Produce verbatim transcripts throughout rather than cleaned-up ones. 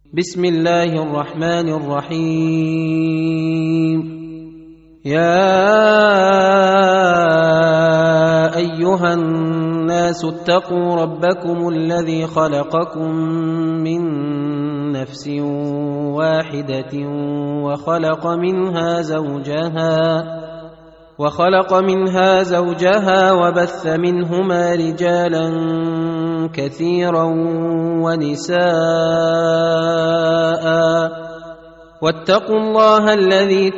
بسم الله الرحمن الرحيم. يا أيها الناس اتقوا ربكم الذي خلقكم من نفس واحدة وخلق منها زوجها وخلق منها زوجها وبث منهما رجالا كثيرا ونساء، واتقوا الله الذي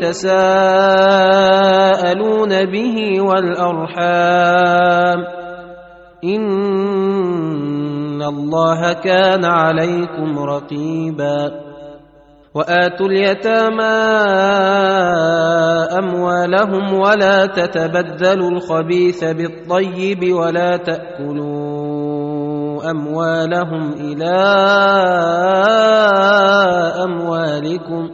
تساءلون به والأرحام، إن الله كان عليكم رقيبا. وآتوا اليتامى أموالهم ولا تتبدلوا الخبيث بالطيب ولا تأكلوا أموالهم إلى أموالكم،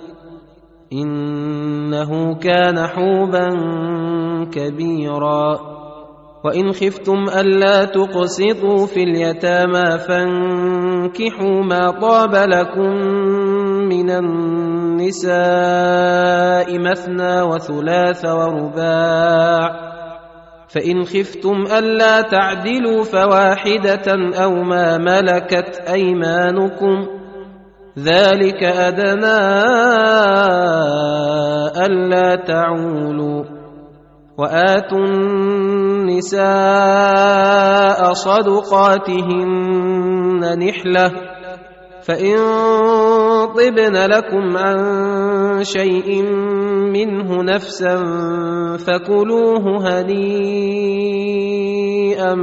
إنه كان حوبا كبيرا. وإن خفتم ألا تقسطوا في اليتامى فانكحوا ما طاب لكم من النساء مثنى وثلاث ورباع، فإن خفتم ألا تعدلوا فواحدة أو ما ملكت أيمانكم، ذلك أدنى ألا تعولوا. وآتوا النساء صدقاتهن نحلة، فإن طبن لكم عن شيء منه نفسا فكلوه هنيئا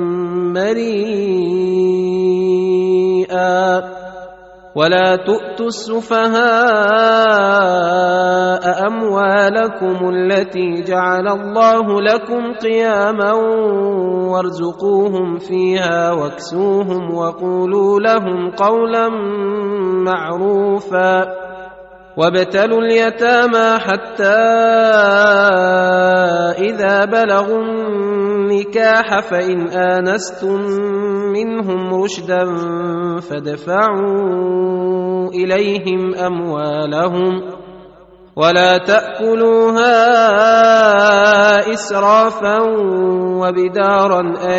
مريئا، ولا تؤتوا السفهاء أموالكم التي جعل الله لكم قياما وارزقوهم فيها واكسوهم وقولوا لهم قولا معروفا. وابتلوا اليتامى حتى إذا بلغوا النكاح فإن آنستم منهم رشدا فادفعوا إليهم أموالهم ولا تأكلوها إسرافا وبدارا أن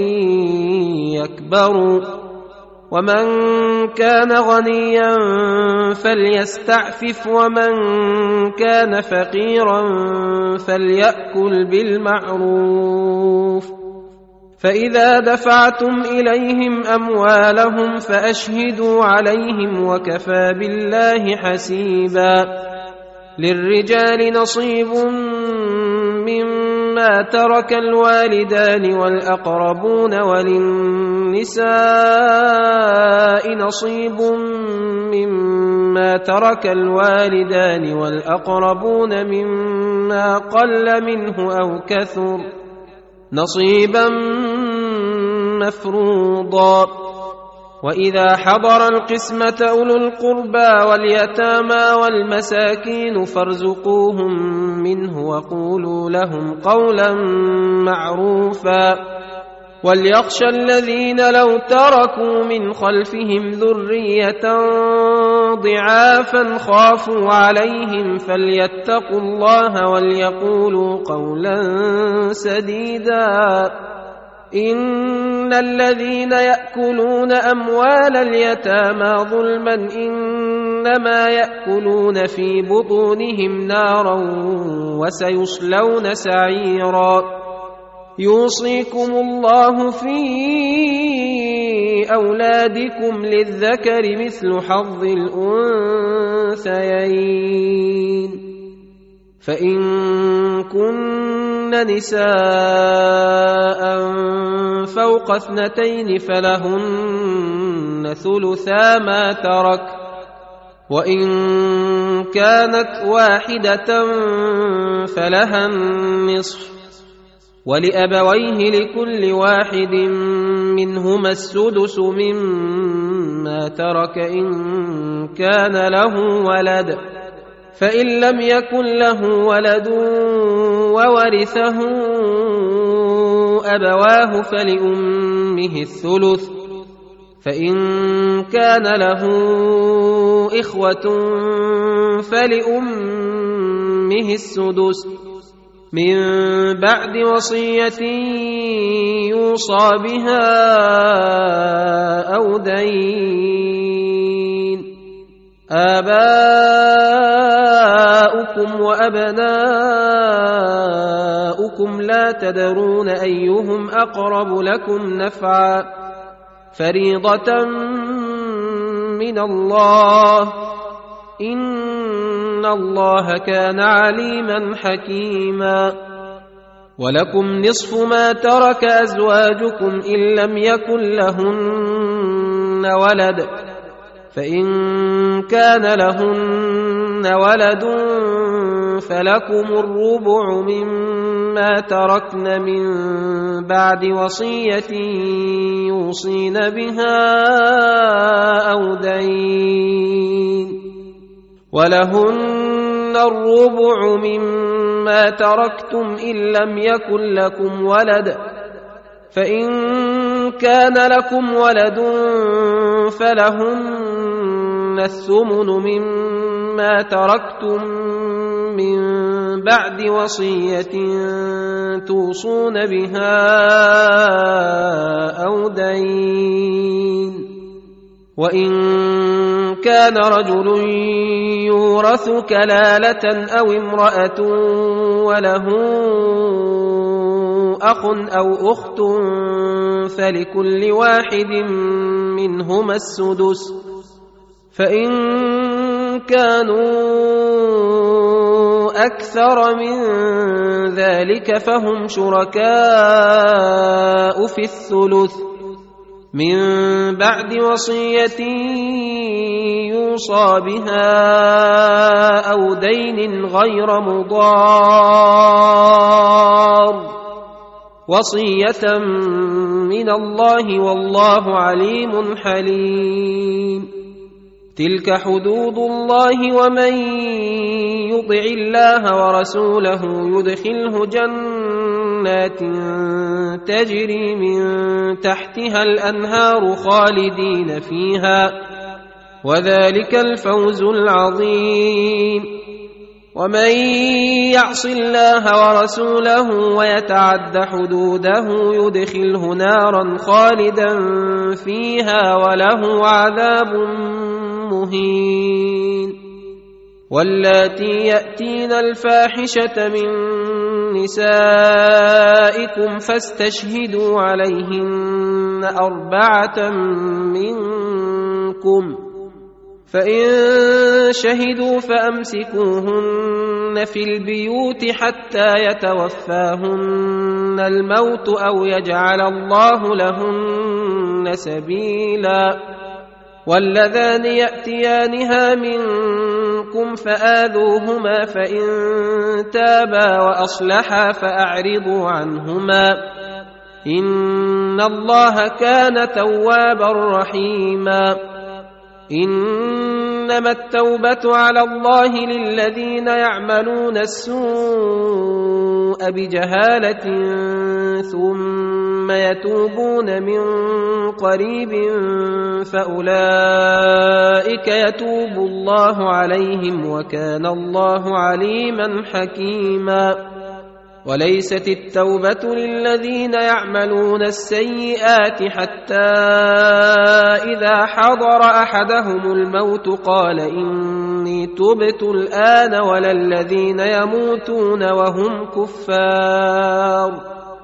يكبروا. ومن كان غنيا فليستعفف ومن كان فقيرا فليأكل بالمعروف. فإذا دفعتم إليهم أموالهم فأشهدوا عليهم وكفى بالله حسيبا. للرجال نصيب مما ترك الوالدان والأقربون وللنساء نصيب مما ترك الوالدان والأقربون مما قل منه أو كثر نصيبا مفروضا. وإذا حضر القسمة أولو القربى واليتامى والمساكين فارزقوهم منه وقولوا لهم قولا معروفا. وليخشى الذين لو تركوا من خلفهم ذرية ضعافا خافوا عليهم فليتقوا الله وليقولوا قولا سديدا. إن الذين يأكلون أموال اليتامى ظلما إنما يأكلون في بطونهم نارا وسيصلون سعيرا. يوصيكم الله في أولادكم للذكر مثل حظ الأنثيين، فإن كن نساء فوق اثنتين فلهن ثلثا ما ترك، وإن كانت واحدة فلها النصف، ولأبويه لكل واحد منهما السدس مما ترك إن كان له ولد، فإن لم يكن له ولد وورثه أبواه فلأمه الثلث، فإن كان له إخوة فلأمه السدس من بعد وصية يوصى بها أو دين. آباؤكم وأبناؤكم لا تدرون أيهم أقرب لكم نفعا فريضة من الله إن الله كان عليما حكيما. ولكم نصف ما ترك أزواجكم إن لم يكن لهن ولد فإن كان لهن ولد فلكم الربع مما تركن من بعد وصية يوصين بها أو دين. ولهن الربع مما تركتم إن لم يكن لكم ولد فإن كان لكم ولد فلهن الثمن مما تركتم من بعد وصية توصون بها أو دين. وإن كان رجل يورث كلالة أو امرأة وله أخ أو أخت فلكل واحد منهما السدس فإن كانوا أكثر من ذلك فهم شركاء في الثلث من بعد وصية يوصى بها أو دين غير مضار وصية من الله والله عليم حليم. تلك حدود الله ومن يطع الله ورسوله يدخله جنات تجري من تحتها الأنهار خالدين فيها وذلك الفوز العظيم. ومن يعص الله ورسوله ويتعد حدوده يدخله نارا خالدا فيها وله عذاب مهين. واللاتي يأتين الفاحشة من نسائكم فاستشهدوا عليهن أربعة منكم فإن شهدوا فأمسكوهن في البيوت حتى يتوفاهن الموت أو يجعل الله لهن سبيلا. واللذان يأتيانها منكم فآذوهما فإن تابا وأصلحا فأعرضوا عنهما إن الله كان توابا رحيما. إنما التوبة على الله للذين يعملون السوء بجهالة ثم يتوبون من قريب فأولئك يتوب الله عليهم وكان الله عليما حكيما. وليست التوبة للذين يعملون السيئات حتى إذا حضر أحدهم الموت قال إني تبت الآن ولا الذين يموتون وهم كفار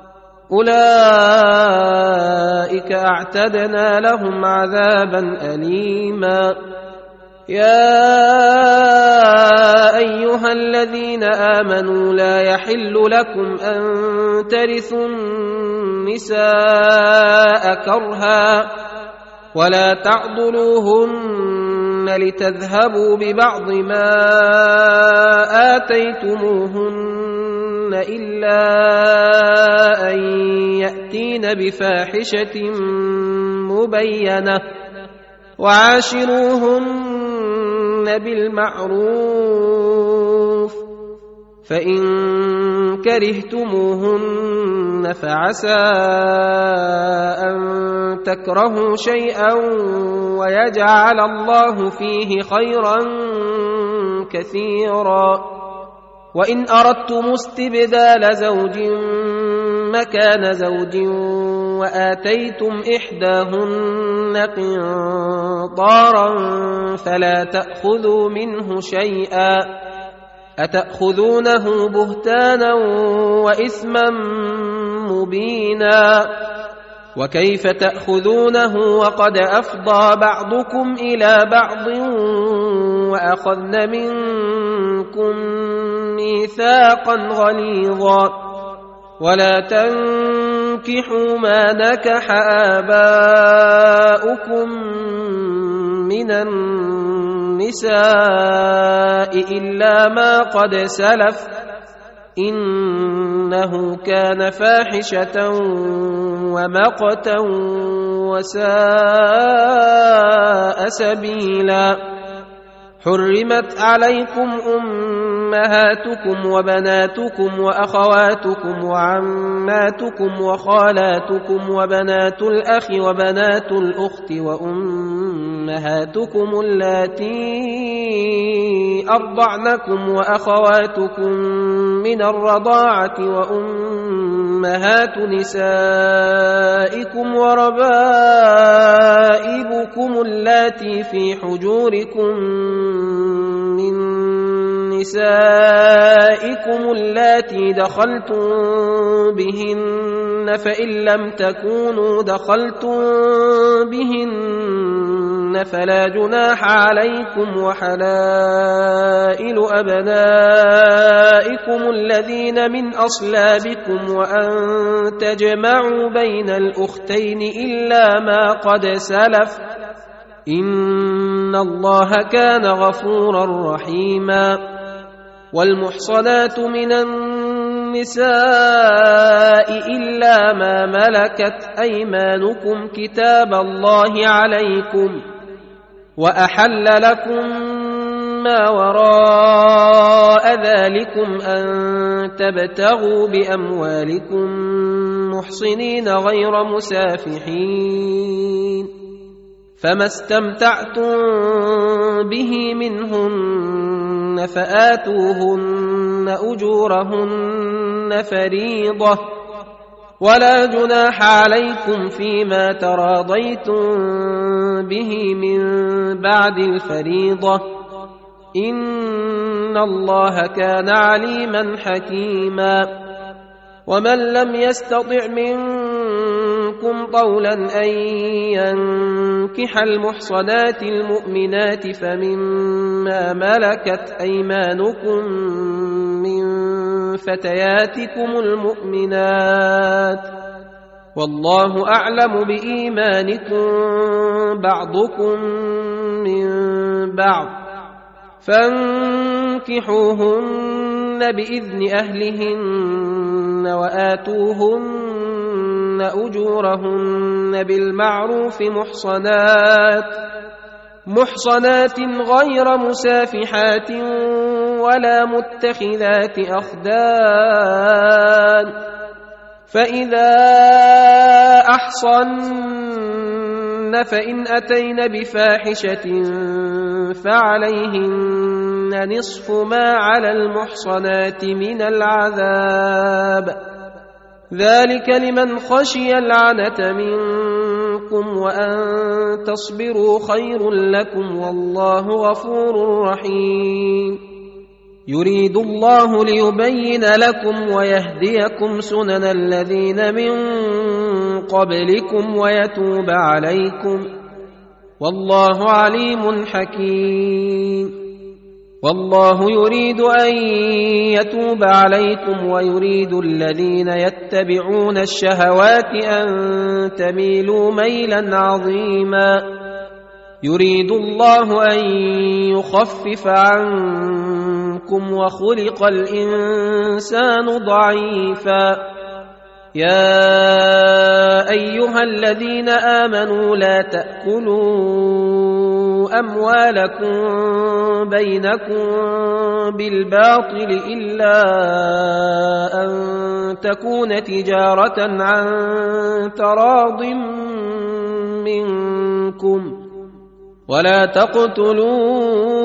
أولئك أعتدنا لهم عذابا أليما. يا أيها الذين آمنوا لا يحل لكم أن ترثوا النساء كرها ولا تعضلوهن لتذهبوا ببعض ما آتيتموهن إلا أن يأتين بفاحشة مبينة وعاشروهن بالمعروف فإن كرهتموهن فعسى أن تكرهوا شيئا ويجعل الله فيه خيرا كثيرا. وإن أردتم استبدال زوج مكان زوج وآتيتم إحداهن قنطارا فلا تأخذوا منه شيئا أتأخذونه بهتانا وإثما مبينا. وكيف تأخذونه وقد أفضى بعضكم إلى بعض وأخذن منكم ميثاقا غليظا. ولا تنكحوا ما نكح آباؤكم من النساء إلا ما قد سلف إنه كان فاحشة ومقتا وساء سبيلا. حرمت عليكم أمهاتكم وبناتكم وأخواتكم وعماتكم وخالاتكم وبنات الأخ وبنات الأخت وأمهاتكم اللاتي أرضعنكم وأخواتكم من الرضاعة وأمهات نسائكم وربائبكم اللاتي في حجوركم من نسائكم اللاتي دخلتم بهن فإن لم تكونوا دخلتم بهن فلا جناح عليكم وحلائل أبنائكم الذين من أصلابكم وأن تجمعوا بين الأختين إلا ما قد سلف إن الله كان غفورا رحيما. والمحصنات من النساء إلا ما ملكت أيمانكم كتاب الله عليكم وأحل لكم ما وراء ذلكم أن تبتغوا بأموالكم محصنين غير مسافحين فما استمتعتم به منهن فآتوهن أجورهن فريضة ولا جناح عليكم فيما تراضيتم به من بعد الفريضة إن الله كان عليما حكيما. ومن لم يستطع منكم طولا أن ينكح المحصنات المؤمنات فمما ملكت أيمانكم من فتياتكم المؤمنات والله أعلم بإيمانكم بعضكم من بعض فانكحوهن بإذن أهلهن وآتوهن أجورهن بالمعروف محصنات محصنات غير مسافحات ولا متخذات أخدان فإذا أحصن فإن أتين بفاحشة فعليهن نصف ما على المحصنات من العذاب ذلك لمن خشي العنة منكم وأن تصبروا خير لكم والله غفور رحيم. يريد الله ليبين لكم ويهديكم سنن الذين من قبلكم ويتوب عليكم والله عليم حكيم. والله يريد أن يتوب عليكم ويريد الذين يتبعون الشهوات أن تميلوا ميلا عظيما. يريد الله أن يخفف عنكم وخلق الإنسان ضعيفا. يا أيها الذين آمنوا لا تأكلوا أموالكم بينكم بالباطل إلا أن تكون تجارة عن تراض منكم ولا تقتلوا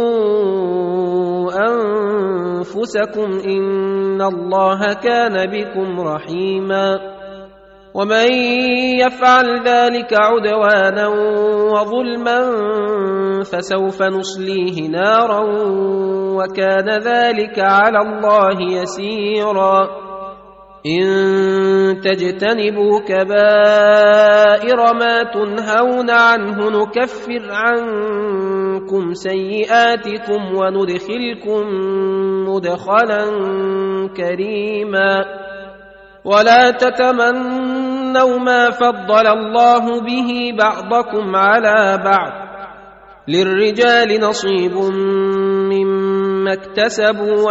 أنفسكم إن الله كان بكم رحيما ومن يفعل ذلك عدوانا وظلما فسوف نصليه نارا وكان ذلك على الله يسيرا إن تجتنبوا كبائر ما تنهون عنه نكفر عنكم سيئاتكم وندخلكم مدخلا كريما ولا تتمنوا ما فضل الله به بعضكم على بعض للرجال نصيب مما اكتسبوا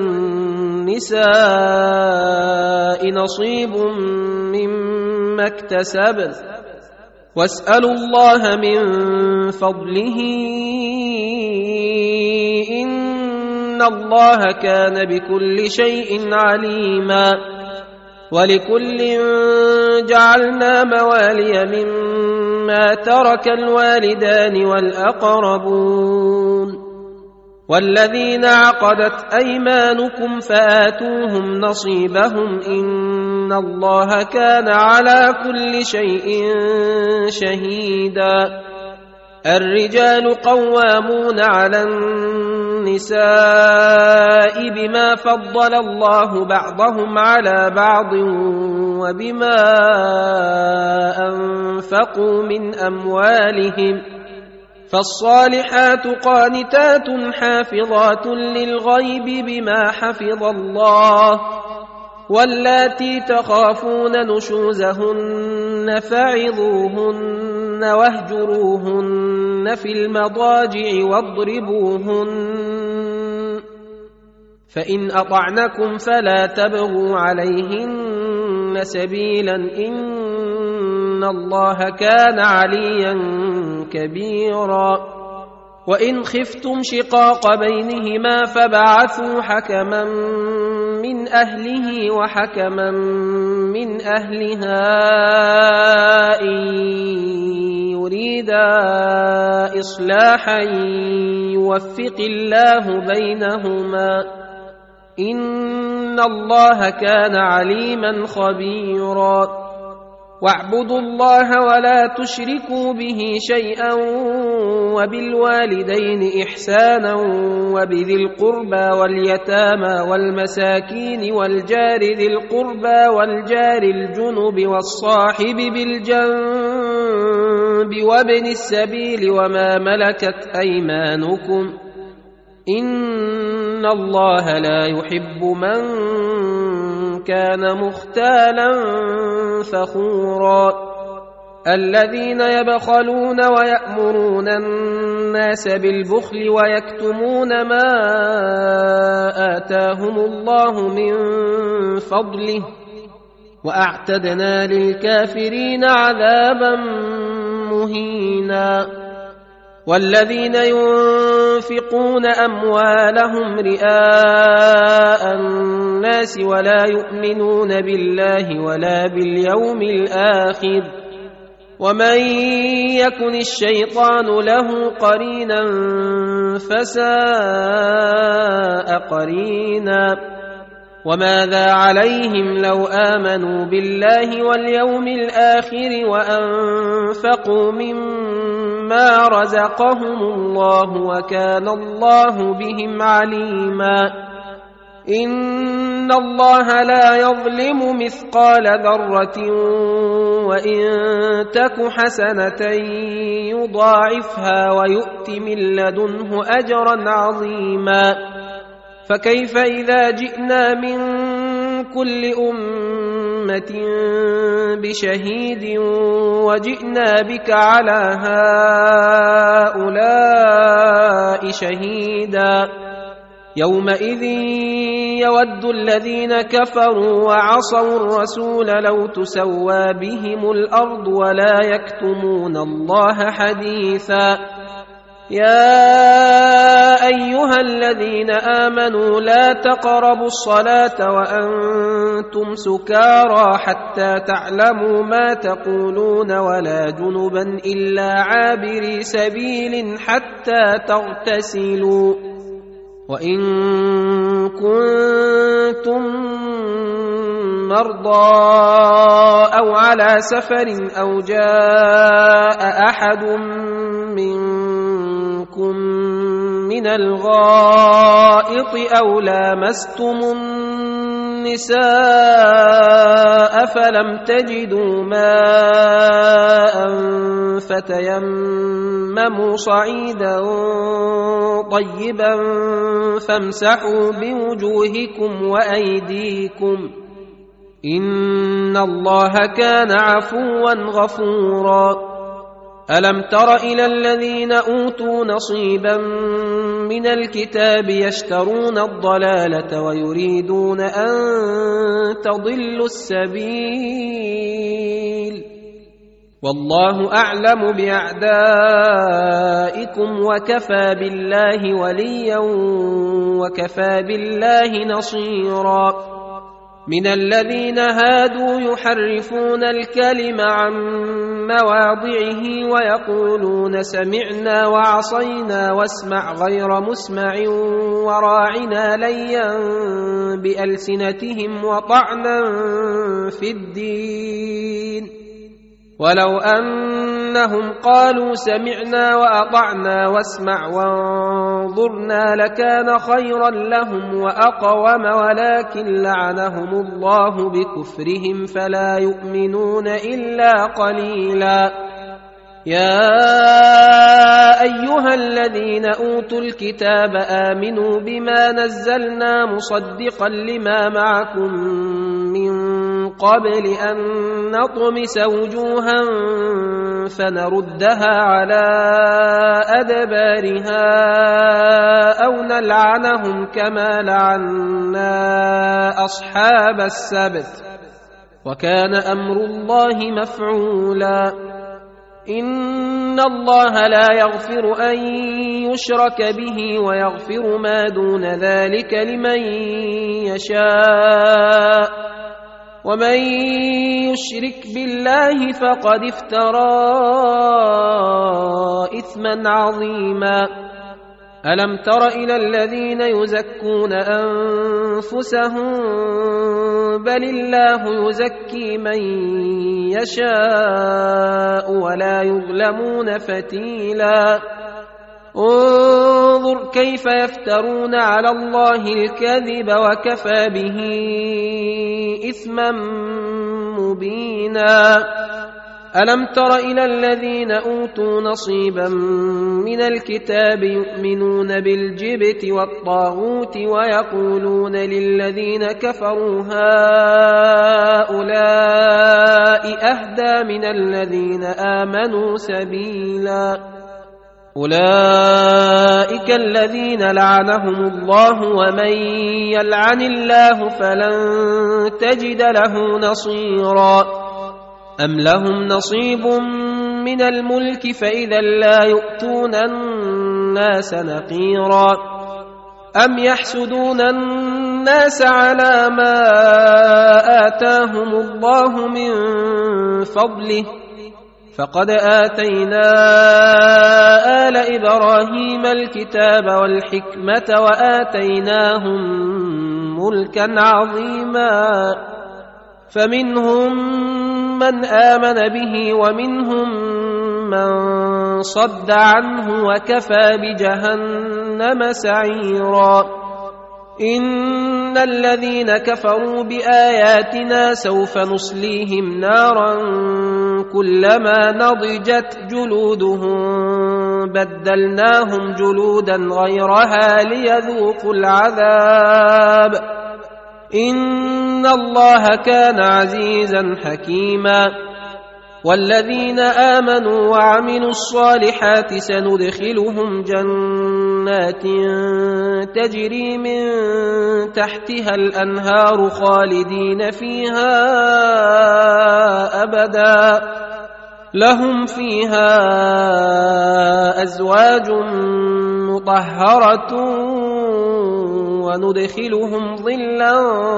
وللنساء نصيب مما اكتسبن واسألوا الله من فضله إن الله كان بكل شيء عليما ولكل جعلنا موالي مما ترك الوالدان والأقربون والذين عقدت أيمانكم فآتوهم نصيبهم إن الله كان على كل شيء شهيدا الرجال قوامون على النساء بما فضل الله بعضهم على بعض وبما أنفقوا من أموالهم فالصالحات قانتات حافظات للغيب بما حفظ الله واللاتي تخافون نشوزهن فعظوهن واهجروهن في المضاجع واضربوهن فإن أطعنكم فلا تبغوا عليهن سبيلا إن الله كان عليا كبيرا وإن خفتم شقاق بينهما فبعثوا حكما من أهله وحكما من أهلها إن يريدا إصلاحا يوفق الله بينهما إن الله كان عليما خبيرا واعبدوا الله ولا تشركوا به شيئا وبالوالدين إحسانا وبذي القربى واليتامى والمساكين والجار ذي القربى والجار الجنب والصاحب بالجنب وابن السبيل وما ملكت أيمانكم إن الله لا يحب من كان مختالا فخورا الذين يبخلون ويأمرون الناس بالبخل ويكتمون ما آتاهم الله من فضله وأعتدنا للكافرين عذابا مهينا والذين ينفقون أموالهم رئاء الناس ولا يؤمنون بالله ولا باليوم الآخر ومن يكن الشيطان له قرينا فساء قرينا وماذا عليهم لو آمنوا بالله واليوم الآخر وأنفقوا مما رزقهم الله وكان الله بهم عليما إن الله لا يظلم مثقال ذرة وإن تك حسنة يضاعفها ويؤت من لدنه أجرا عظيما فكيف إذا جئنا من كل أمة بشهيد وجئنا بك على هؤلاء شهيدا يومئذ يود الذين كفروا وعصوا الرسول لو تسوى بهم الأرض ولا يكتمون الله حديثا يا أيها الذين آمنوا لا تقربوا الصلاة وأنتم سكارى حتى تعلموا ما تقولون ولا جنبا إلا عابري سبيل حتى تغتسلوا وإن كنتم مرضى أو على سفر أو جاء أحد منكم من الغائط أو لامستم النساء فلم تجدوا ماء فتيمموا صعيدا طيبا فامسحوا بوجوهكم وأيديكم إن الله كان عفوا غفورا ألم تر إلى الذين أوتوا نصيبا من الكتاب يشترون الضلالة ويريدون أن تضلوا السبيل والله أعلم بأعدائكم وكفى بالله وليا وكفى بالله نصيرا من الذين هادوا يحرفون الكلم عن مواضعه ويقولون سمعنا وعصينا واسمع غير مسمع وراعنا ليا بألسنتهم وطعنا في الدين ولو أنهم قالوا سمعنا وأطعنا واسمع وانظرنا لكان خيرا لهم وأقوم ولكن لعنهم الله بكفرهم فلا يؤمنون إلا قليلا يا أيها الذين أوتوا الكتاب آمنوا بما نزلنا مصدقا لما معكم من قبل أن نطمس وجوها فنردها على أدبارها أو نلعنهم كما لعنا أصحاب السبت وكان أمر الله مفعولا إن الله لا يغفر أن يشرك به ويغفر ما دون ذلك لمن يشاء ومن يشرك بالله فقد افترى إثما عظيما ألم تر إلى الذين يزكون أنفسهم بل الله يزكي من يشاء ولا يظلمون فتيلا انظر كيف يفترون على الله الكذب وكفى به إثما مبينا ألم تر إلى الذين أوتوا نصيبا من الكتاب يؤمنون بالجبت والطاغوت ويقولون للذين كفروا هؤلاء أهدى من الذين آمنوا سبيلا أولئك الذين لعنهم الله ومن يلعن الله فلن تجد له نصيرا أم لهم نصيب من الملك فإذا لا يؤتون الناس نقيرا أم يحسدون الناس على ما آتاهم الله من فضله فقد آتينا آل إبراهيم الكتاب والحكمة وآتيناهم ملكا عظيما فمنهم من آمن به ومنهم من صد عنه وكفى بجهنم سعيرا إن الذين كفروا بآياتنا سوف نصليهم نارا كلما نضجت جلودهم بدلناهم جلودا غيرها ليذوقوا العذاب إن الله كان عزيزا حكيما والذين آمنوا وعملوا الصالحات سندخلهم جنات تجري من تحتها الأنهار خالدين فيها أبدا لهم فيها أزواج مطهرة وندخلهم ظلا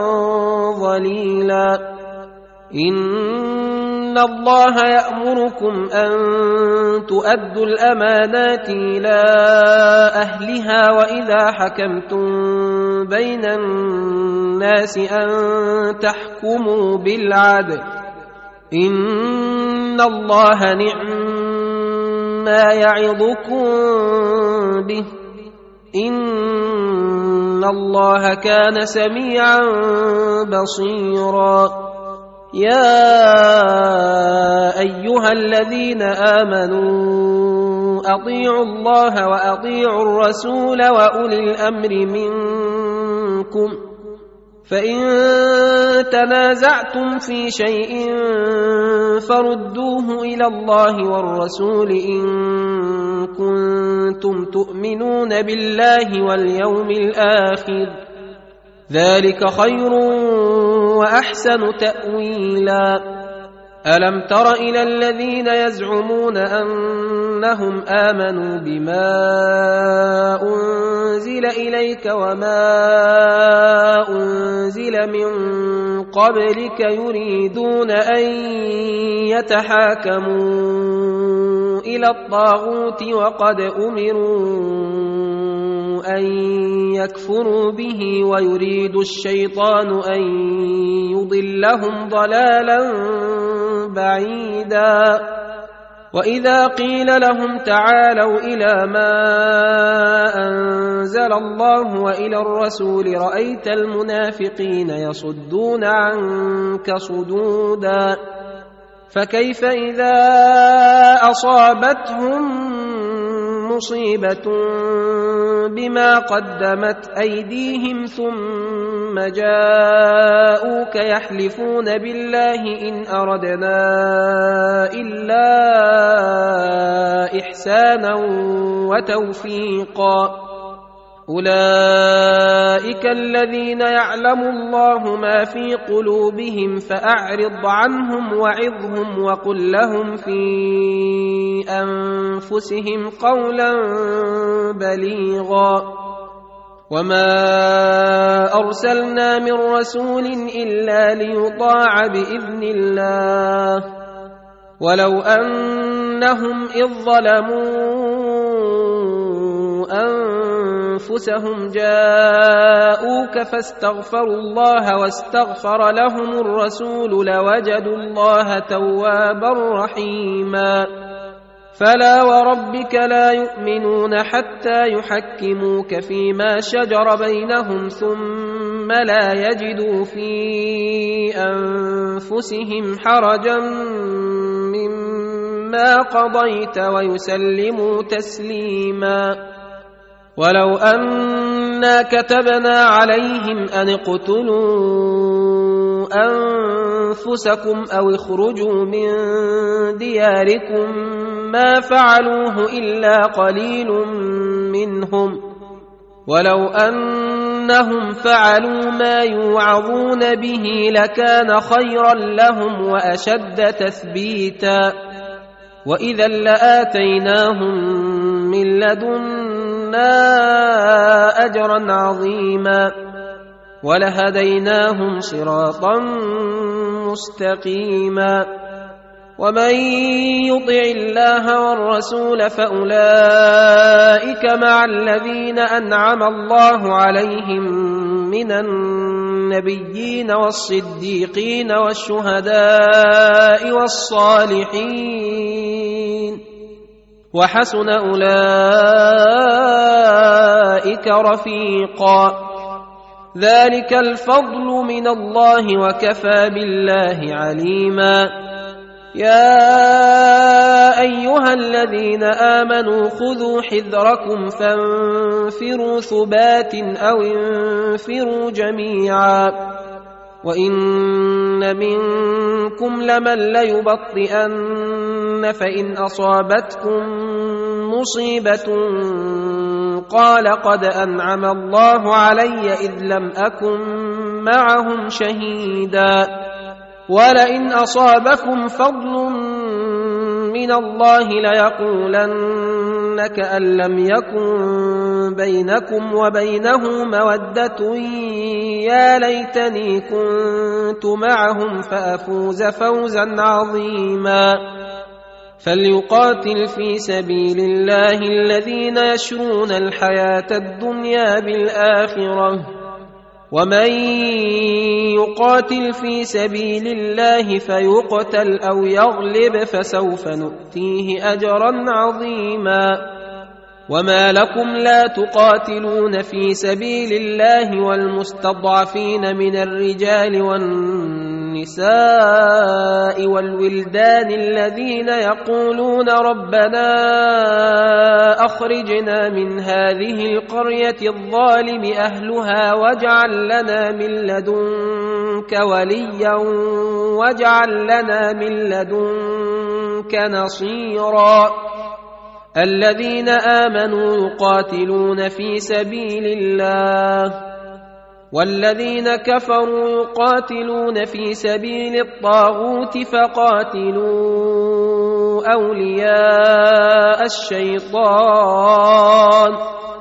ظليلا إن الله يأمركم أن تؤدوا الأمانات إلى أهلها وإذا حكمتم بين الناس أن تحكموا بالعدل إن الله نعم ما يعظكم به إن الله كان سميعا بصيرا يا أيها الذين آمنوا أطيعوا الله وأطيعوا الرسول وأولي الأمر منكم فإن تنازعتم في شيء فردوه إلى الله والرسول إن كنتم تؤمنون بالله واليوم الآخر ذلك خير وأحسن تأويلا ألم تر إلى الذين يزعمون أنهم آمنوا بما أنزل إليك وما أنزل من قبلك يريدون أن يتحاكموا إلى الطاغوت وقد أمروا أن يكفروا به ويريد الشيطان أن يضلهم ضلالا بعيدا وإذا قيل لهم تعالوا إلى ما أنزل الله وإلى الرسول رأيت المنافقين يصدون عنك صدودا فكيف إذا أصابتهم مصيبة بما قدمت أيديهم ثم جاءوك يحلفون بالله إن أردنا إلا إحسانا وتوفيقا أولئك الذين يعلم الله ما في قلوبهم فأعرض عنهم وعظهم وقل لهم في أنفسهم قولا بليغا وما أرسلنا من رسول إلا ليطاع بإذن الله ولو أنهم إذ ظلموا أنفسهم جاءوك فاستغفروا الله واستغفر لهم الرسول لوجدوا الله توابا رحيما فلا وربك لا يؤمنون حتى يحكموك فيما شجر بينهم ثم لا يجدوا في أنفسهم حرجا مما قضيت ويسلموا تسليما ولو أنا كتبنا عليهم أن اقتلوا أنفسكم أو اخرجوا من دياركم ما فعلوه إلا قليل منهم ولو أنهم فعلوا ما يوعظون به لكان خيرا لهم وأشد تثبيتا وإذا لآتيناهم من لدنا أجرا عظيما ولهديناهم صراطا مستقيما ومن يطع الله والرسول فأولئك مع الذين أنعم الله عليهم من النبيين والصديقين والشهداء والصالحين وحسن أولئك رفيقا ذلك الفضل من الله وكفى بالله عليما يا أيها الذين آمنوا خذوا حذركم فانفروا ثبات أو انفروا جميعا وإن منكم لمن ليبطئن فإن أصابتكم مصيبة قال قد أنعم الله علي إذ لم أكن معهم شهيدا ولئن أصابكم فضل من الله ليقولن كأن لم يكن بينكم وبينه مودة يا ليتني كنت معهم فأفوز فوزا عظيما فليقاتل في سبيل الله الذين يشرون الحياة الدنيا بالآخرة ومن يقاتل في سبيل الله فيقتل أو يغلب فسوف نؤتيه أجرا عظيما وما لكم لا تقاتلون في سبيل الله والمستضعفين من الرجال والنساء والولدان الذين يقولون ربنا أخرجنا من هذه القرية الظالم أهلها واجعل لنا من لدنك وليا واجعل لنا من لدنك نصيرا الذين آمنوا يقاتلون في سبيل الله والذين كفروا يقاتلون في سبيل الطاغوت فقاتلوا أولياء الشيطان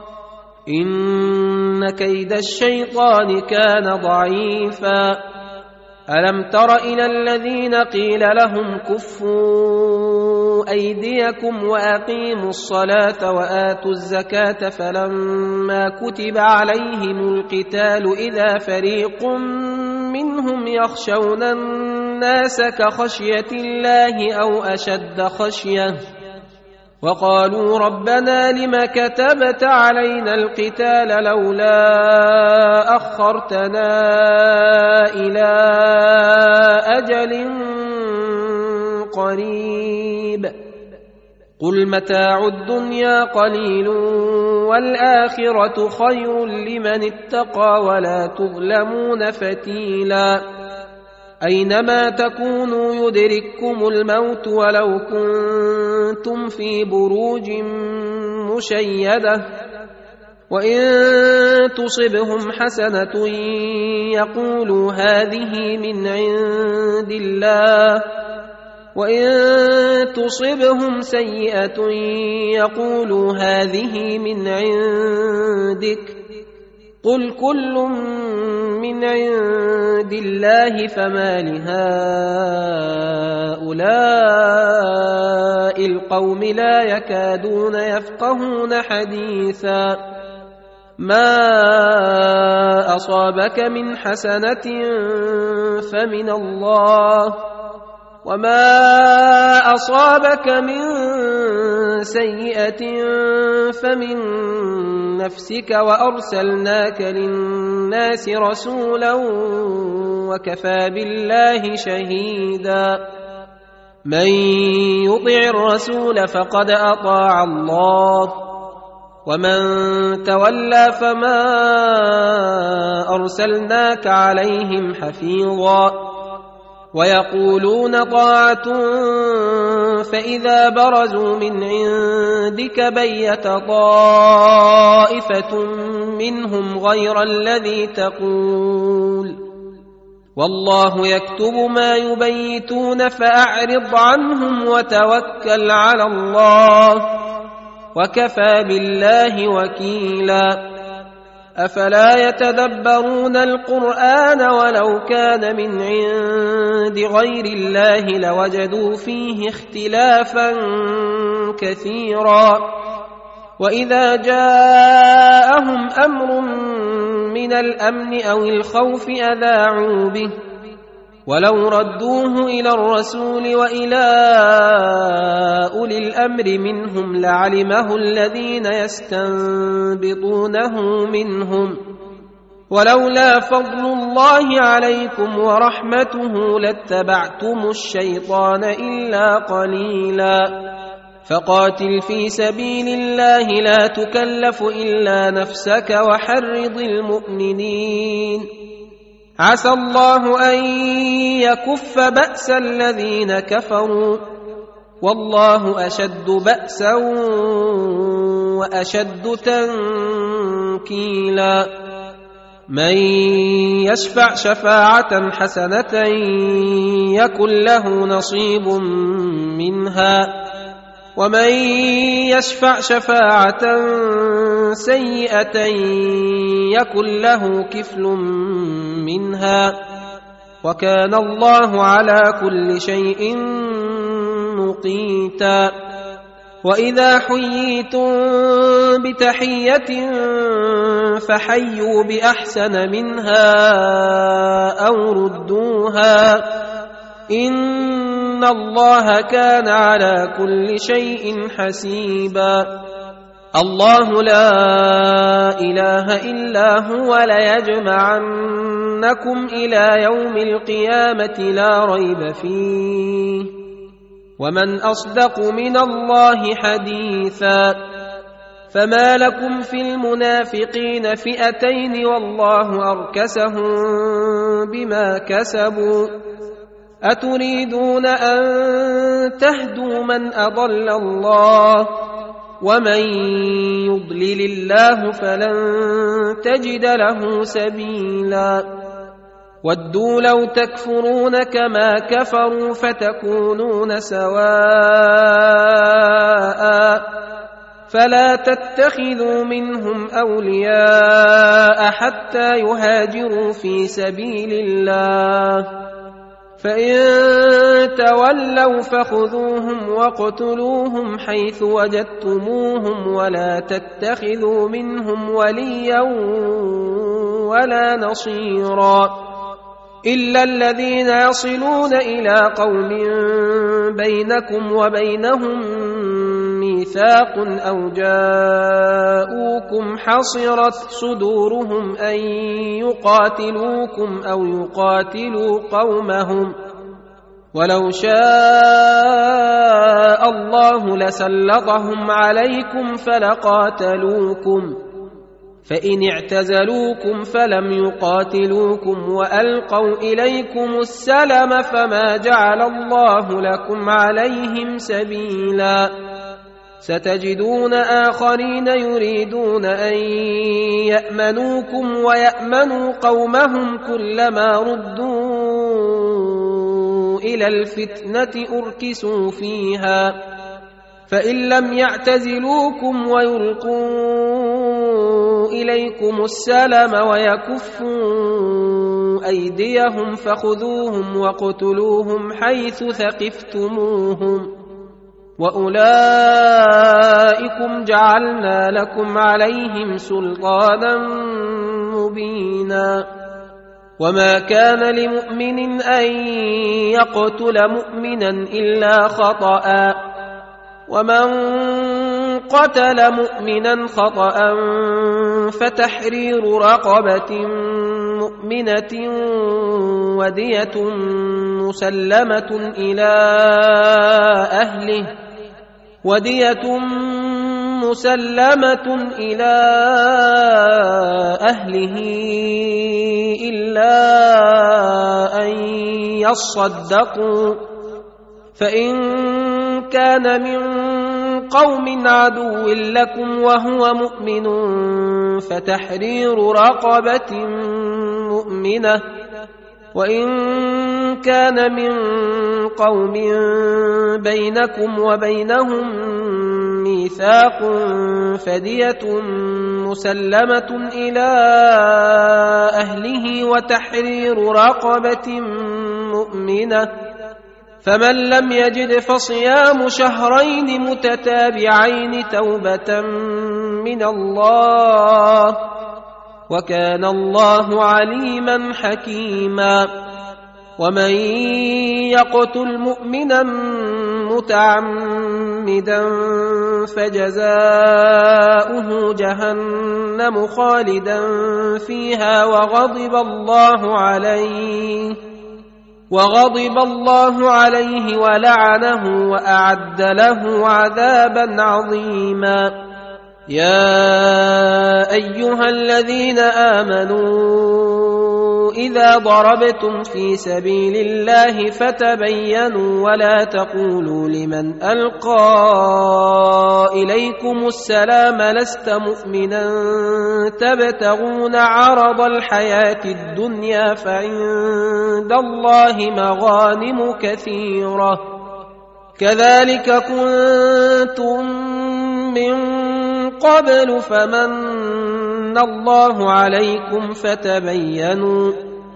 إن كيد الشيطان كان ضعيفا ألم تر إلى الذين قيل لهم كفوا أيديكم وأقيموا الصلاة وآتوا الزكاة فلما كتب عليهم القتال إذا فريق منهم يخشون الناس كخشية الله أو أشد خشية وقالوا ربنا لم كتبت علينا القتال لولا أخرتنا إلى أجل قريب قل متاع الدنيا قليل والآخرة خير لمن اتقى ولا تظلمون فتيلا أينما تكونوا يدرككم الموت ولو كنتم في بروج مشيدة وإن تصبهم حسنة يقولوا هذه من عند الله وإن تصبهم سيئة يقولوا هذه من عندك قل كل من عند الله فما لهؤلاء القوم لا يكادون يفقهون حديثا ما أصابك من حسنة فمن الله وما أصابك من سيئة فمن نفسك وأرسلناك للناس رسولا وكفى بالله شهيدا من يطع الرسول فقد أطاع الله ومن تولى فما أرسلناك عليهم حفيظا ويقولون طاعة فإذا برزوا من عندك بيت طائفة منهم غير الذي تقول والله يكتب ما يبيتون فأعرض عنهم وتوكل على الله وكفى بالله وكيلا أفلا يتدبرون القرآن ولو كان من عند غير الله لوجدوا فيه اختلافا كثيرا وإذا جاءهم أمر من الأمن أو الخوف أذاعوا به ولو ردوه إلى الرسول وإلى أولي الأمر منهم لعلمه الذين يستنبطونه منهم ولولا فضل الله عليكم ورحمته لاتبعتم الشيطان إلا قليلا فقاتل في سبيل الله لا تكلف إلا نفسك وحرض المؤمنين عسى الله أن يكف بأس الذين كفروا والله أشد بأسا وأشد تنكيلا من يشفع شفاعة حسنة يكن له نصيب منها ومن يشفع شفاعة سيئة يكن له كفل منها وكان الله على كل شيء مقيتا. وإذا حييتم بتحية فحيوا بأحسن منها أو ردوها إن الله كان على كل شيء حسيبا. الله لا إله إلا هو ليجمعنكم إلى يوم القيامة لا ريب فيه ومن أصدق من الله حديثا. فما لكم في المنافقين فئتين والله أركسهم بما كسبوا أتريدون أن تهدوا من أضل الله ومن يضلل الله فلن تجد له سبيلا. ودوا لو تكفرون كما كفروا فتكونون سواء فلا تتخذوا منهم أولياء حتى يهاجروا في سبيل الله فإن تولوا فخذوهم واقتلوهم حيث وجدتموهم ولا تتخذوا منهم وليا ولا نصيرا إلا الذين يصلون إلى قوم بينكم وبينهم ميثاق أو جاءوكم حصرت صدورهم أن يقاتلوكم أو يقاتلوا قومهم ولو شاء الله لسلطهم عليكم فلقاتلوكم فإن اعتزلوكم فلم يقاتلوكم وألقوا إليكم السلم فما جعل الله لكم عليهم سبيلا. ستجدون آخرين يريدون أن يأمنوكم ويأمنوا قومهم كلما ردوا إلى الفتنة أركسوا فيها فإن لم يعتزلوكم ويلقوا إليكم السلم ويكفوا أيديهم فخذوهم واقتلوهم حيث ثقفتموهم وأولئكم جعلنا لكم عليهم سلطانا مبينا. وما كان لمؤمن أن يقتل مؤمنا إلا خطأ ومن قتل مؤمنا خطأ فتحرير رقبة مؤمنة ودية مسلمة إلى أهله ودية مسلمة إلى أهله إلا أن يصدقوا فإن كان من قوم عدو لكم وهو مؤمن فتحرير رقبة مؤمنة وإن كان من قوم بينكم وبينهم ميثاق فدية مسلمة إلى أهله وتحرير رقبة مؤمنة فمن لم يجد فصيام شهرين متتابعين توبة من الله وكان الله عليما حكيما. ومن يقتل مؤمنا متعمدا فجزاؤه جهنم خالدا فيها وغضب الله عليه وغضب الله عليه ولعنه وأعد له عذابا عظيما. يا أيها الذين آمنوا إذا ضربتم في سبيل الله فتبينوا ولا تقولوا لمن ألقى إليكم السلام لست مؤمنا تبتغون عرض الحياة الدنيا فعند الله مغانم كثيرة كذلك كنتم من قبل فمن الله عليكم فتبينوا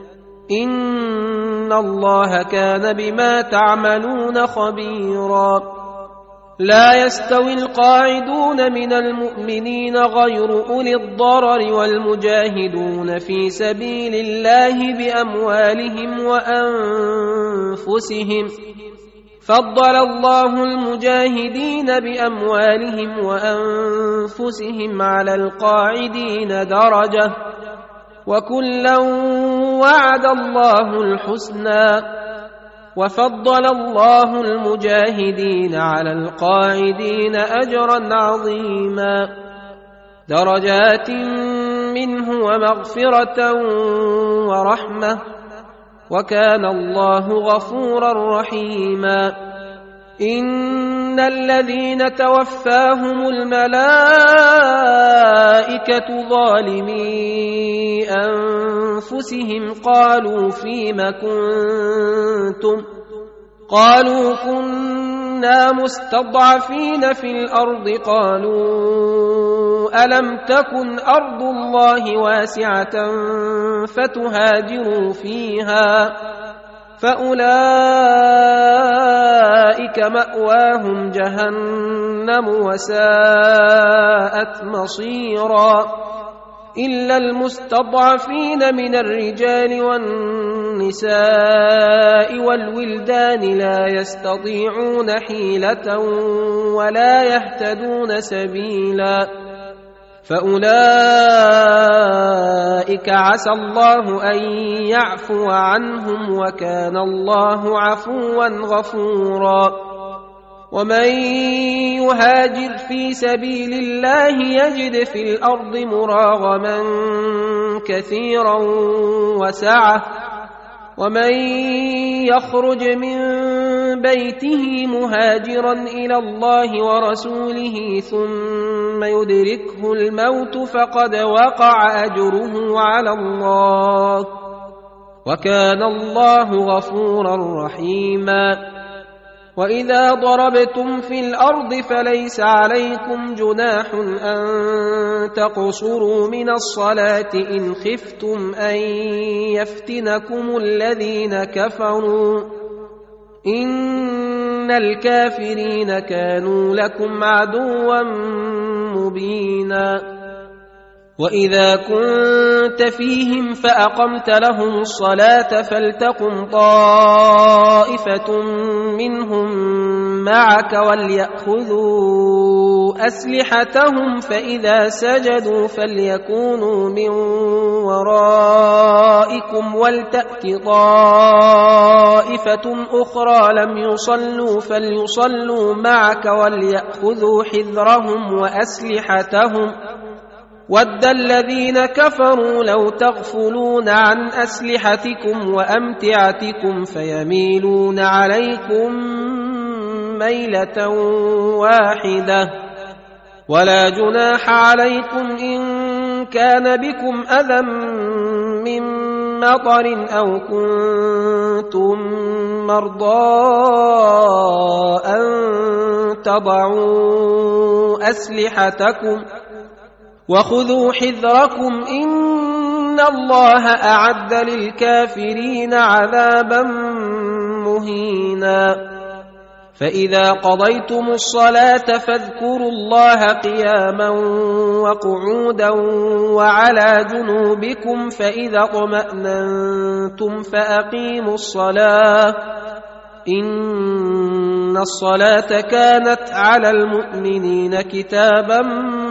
إن الله كان بما تعملون خبيرا لا يستوي القاعدون من المؤمنين غير أولي الضرر والمجاهدون في سبيل الله بأموالهم وأنفسهم فضل الله المجاهدين بأموالهم وأنفسهم على القاعدين درجة وكلا وعد الله الحسنى وفضل الله المجاهدين على القاعدين أجرا عظيما درجات منه ومغفرة ورحمة وكان الله غفورا رحيما إن الذين توفاهم الملائكة ظالمي أنفسهم قالوا فيم كنتم قالوا كنا مستضعفين في الأرض قالوا ألم تكن أرض الله واسعة فتهاجروا فيها فأولئك مأواهم جهنم وساءت مصيرا إلا المستضعفين من الرجال والنساء والولدان لا يستطيعون حيلة ولا يهتدون سبيلا فأولئك عسى الله أن يعفو عنهم وكان الله عفوا غفورا ومن يهاجر في سبيل الله يجد في الأرض مراغما كثيرا وسعة ومن يخرج من بيته مهاجرا إلى الله ورسوله ثم يدركه الموت فقد وقع أجره على الله وكان الله غفورا رحيما وإذا ضربتم في الأرض فليس عليكم جناح أن تقصروا من الصلاة إن خفتم أن يفتنكم الذين كفروا إن الكافرين كانوا لكم عدوا مبينا وإذا كنت فيهم فأقمت لهم الصلاة فلتقم طائفة منهم معك وليأخذوا أسلحتهم فإذا سجدوا فليكونوا من ورائكم ولتأت طائفة أخرى لم يصلوا فليصلوا معك وليأخذوا حذرهم وأسلحتهم ود الذين كفروا لو تغفلون عن أسلحتكم وأمتعتكم فيميلون عليكم ميلة واحدة ولا جناح عليكم إن كان بكم أذى من مطر أو كنتم مرضى أن تضعوا أسلحتكم وخذوا حذركم إن الله أعد للكافرين عذابا مهينا فإذا قضيتم الصلاة فاذكروا الله قياما وقعودا وعلى جنوبكم فإذا اطمأننتم فأقيموا الصلاة إن الصلاة كانت على المؤمنين كتابا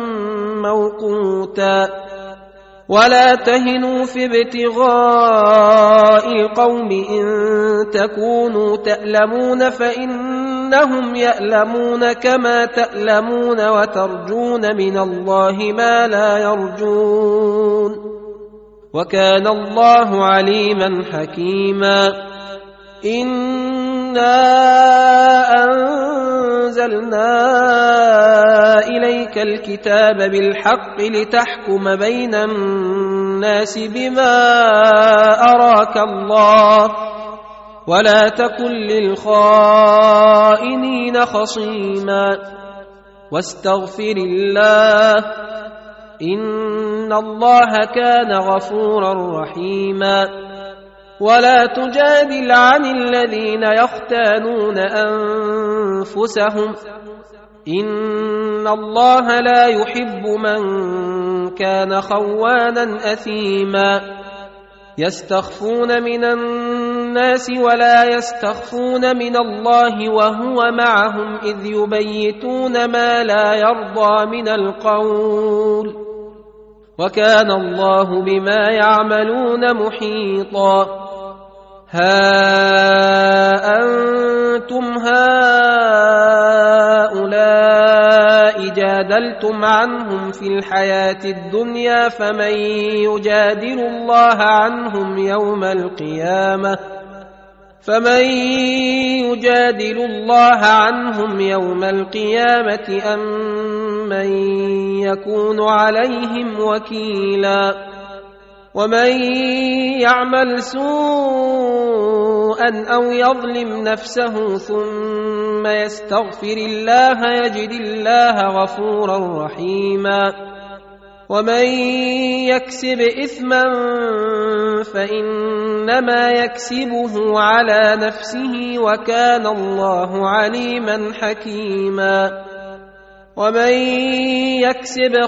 موقوتا ولا تهنوا في ابتغاء القوم إن تكونوا تألمون فإنهم يألمون كما تألمون وترجون من الله ما لا يرجون وكان الله عليما حكيما إنا أنزلنا إليك الكتاب بالحق لتحكم بين الناس بما أراك الله ولا تكن للخائنين خصيما واستغفر الله إن الله كان غفورا رحيما ولا تجادل عن الذين يختانون أنفسهم إن الله لا يحب من كان خوانا أثيما يستخفون من الناس ولا يستخفون من الله وهو معهم إذ يبيتون ما لا يرضى من القول وكان الله بما يعملون محيطا ها أنتم هؤلاء جادلتم عنهم في الحياة الدنيا فمن يجادل الله عنهم يوم القيامة فمن يجادل الله عنهم يوم القيامة أم من يكون عليهم وكيلا ومن يعمل سوءا أو يظلم نفسه ثم يستغفر الله يجد الله غفورا رحيما ومن يكسب إثما فإنما يكسبه على نفسه وكان الله عليما حكيما ومن يكسب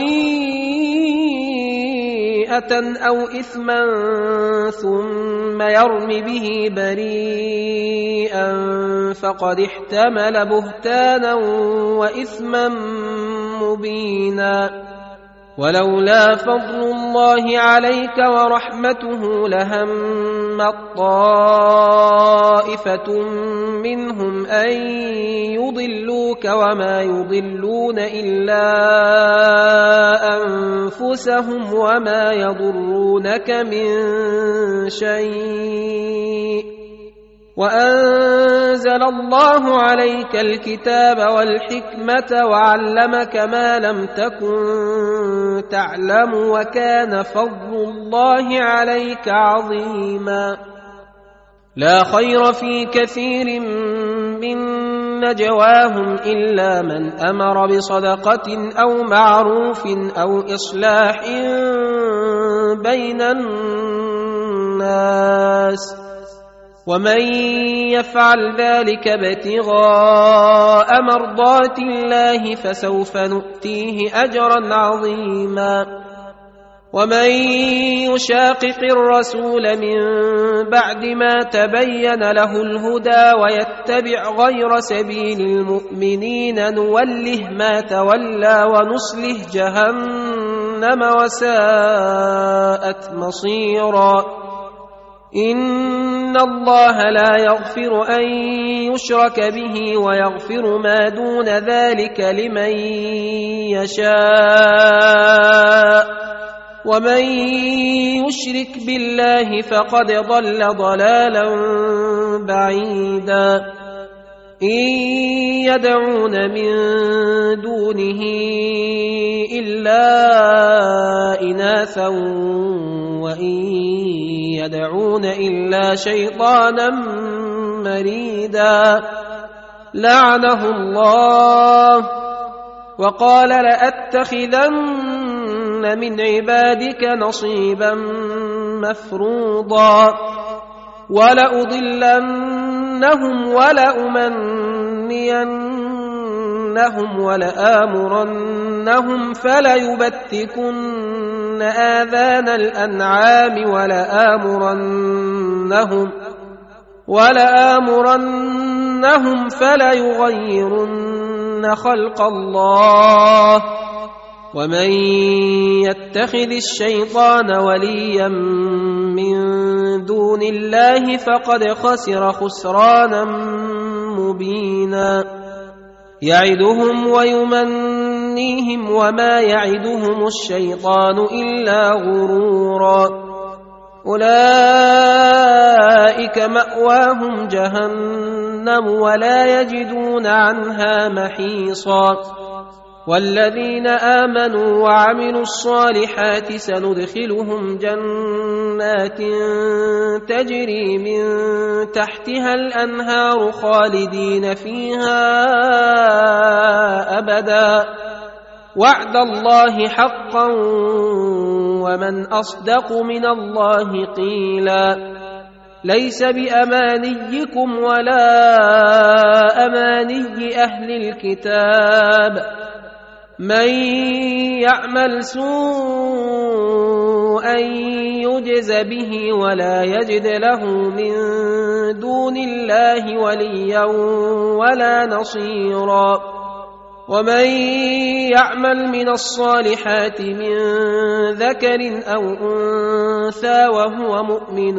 خطيئة أو إثما ثم يرم به بريئا فقد احتمل بهتانا وإثما مبينا ولولا فضل الله عليك ورحمته لهمت طائفة منهم أن يضلوك وما يضلون إلا أنفسهم وما يضرونك من شيء وأنزل الله عليك الكتاب والحكمة وعلمك ما لم تكن تعلم وكان فضل الله عليك عظيما لا خير في كثير من نجواهم إلا من أمر بصدقة أو معروف أو إصلاح بين الناس ومن يفعل ذلك ابتغاء مرضات الله فسوف نؤتيه أجرا عظيما ومن يشاقق الرسول من بعد ما تبين له الهدى ويتبع غير سبيل المؤمنين نوله ما تولى ونصله جهنم وساءت مصيرا إن الله لا يغفر أن يشرك به ويغفر ما دون ذلك لمن يشاء ومن يشرك بالله فقد ضل ضلالا بعيدا إن يدعون من دونه إلا إناثا وإن يدعون إلا شيطانا مريدا لعنه الله وقال لأتخذن من عبادك نصيبا مفروضا ولأضلنهم ولأمنينهم ولآمرنهم فليبتكن آذان الأنعام ولآمرنهم ولآمرنهم فليغيرن خلق الله ومن يتخذ الشيطان وليا من دون الله فقد خسر خسرانا مبينا يعدهم ويمنيهم وما يعدهم الشيطان إلا غرورا أولئك مأواهم جهنم ولا يجدون عنها محيصا والذين آمنوا وعملوا الصالحات سندخلهم جنات تجري من تحتها الأنهار خالدين فيها أبدا وعد الله حقا ومن أصدق من الله قيلا ليس بأمانيكم ولا أماني أهل الكتاب من يعمل سوءا يجز به ولا يجد له من دون الله وليا ولا نصيرا ومن يعمل من الصالحات من ذكر أو أنثى وهو مؤمن